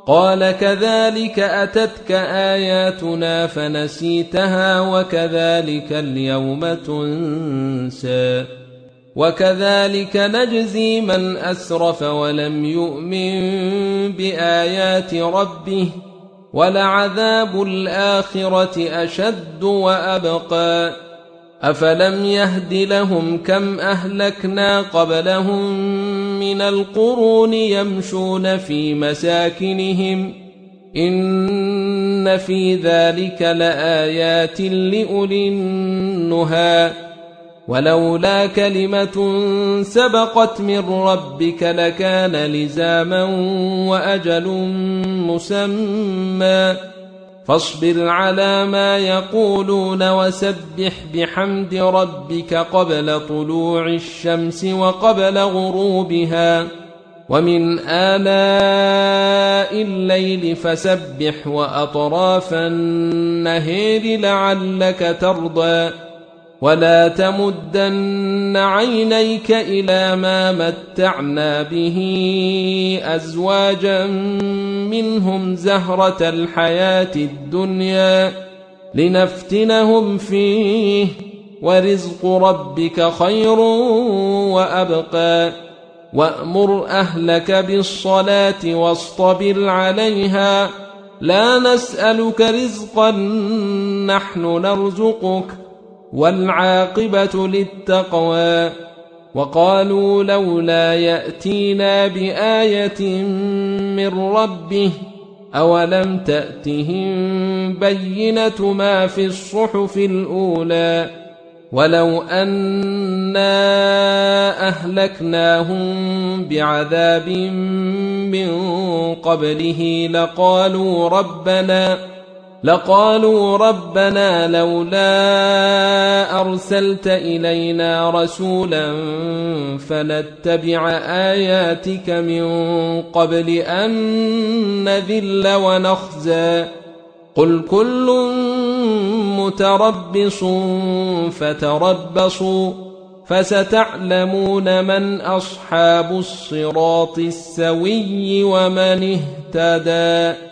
قال كذلك أتتك آياتنا فنسيتها وكذلك اليوم تنسى وكذلك نجزي من أسرف ولم يؤمن بآيات ربه ولعذاب الآخرة أشد وأبقى أفلم يهد لهم كم أهلكنا قبلهم من القرون يمشون في مساكنهم إن في ذلك لآيات لأولي النهى ولولا كلمة سبقت من ربك لكان لزاما وأجل مسمى فاصبر على ما يقولون وسبح بحمد ربك قبل طلوع الشمس وقبل غروبها ومن آلاء الليل فسبح وأطراف النهار لعلك ترضى ولا تمدن عينيك إلى ما متعنا به أزواجا منهم زهرة الحياة الدنيا لنفتنهم فيه ورزق ربك خير وأبقى وأمر أهلك بالصلاة واصطبر عليها لا نسألك رزقا نحن نرزقك والعاقبة للتقوى وقالوا لولا يأتينا بآية من ربه أولم تأتهم بينة ما في الصحف الأولى ولو أنا أهلكناهم بعذاب من قبله لقالوا ربنا لولا أرسلت إلينا رسولا فنتبع آياتك من قبل أن نذل ونخزى قل كل متربص فتربصوا فستعلمون من أصحاب الصراط السوي ومن اهتدى.